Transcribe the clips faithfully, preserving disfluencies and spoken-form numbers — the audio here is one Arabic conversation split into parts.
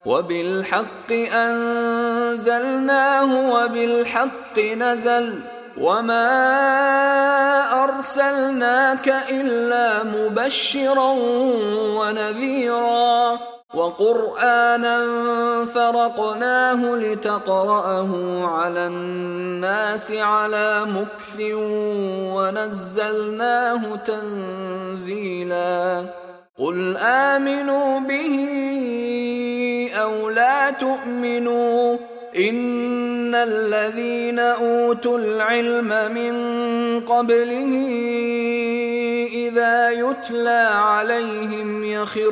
وبالحق أنزلناه وبالحق نزل وما أرسلناك إلا مبشرا ونذيرا وقرآنا فرقناه لتقرأه على الناس على مكث ونزلناه تنزيلا قل آمنوا به أو لا تؤمنوا إن الذين أوتوا العلم من قبله إذا يتلى عليهم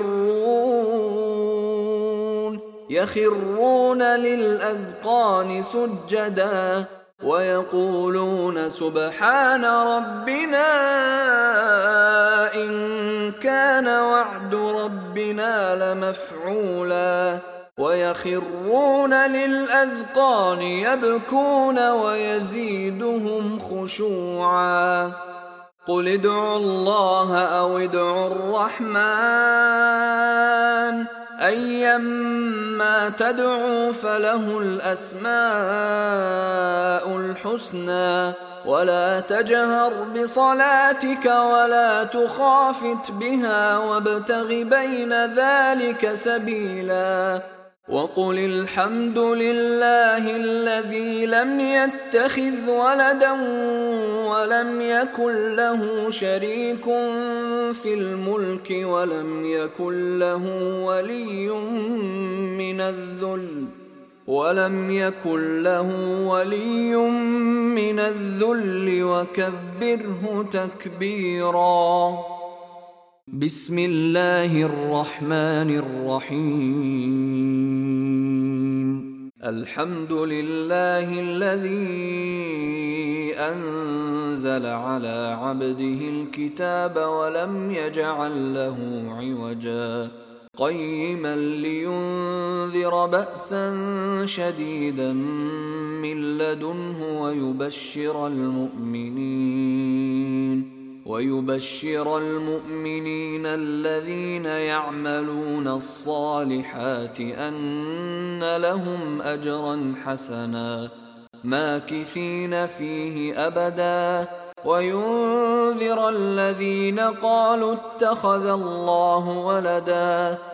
يخرون يخرون للأذقان سجدا ويقولون سبحان ربنا إن كان وعد ربنا لمفعولا ويخرون للأذقان يبكون ويزيدهم خشوعا قل ادعوا الله أو ادعوا الرحمن أيما تدعوا فله الأسماء الحسنى ولا تجهر بصلاتك ولا تخافت بها وابتغ بين ذلك سبيلا وقل الحمد لله الذي لم يتخذ ولدا ولم يكن له شريك في الملك ولم يكن له ولي من الذل ولم يكن له ولي من الذل وكبره تكبيرا بسم الله الرحمن الرحيم الحمد لله الذي أنزل على عبده الكتاب ولم يجعل له عوجا قيما لينذر بأسا شديدا من لدنه ويبشر المؤمنين ويبشر المؤمنين الذين يعملون الصالحات أن لهم أجرا حسنا ماكثين فيه أبدا وينذر الذين قالوا اتخذ الله ولدا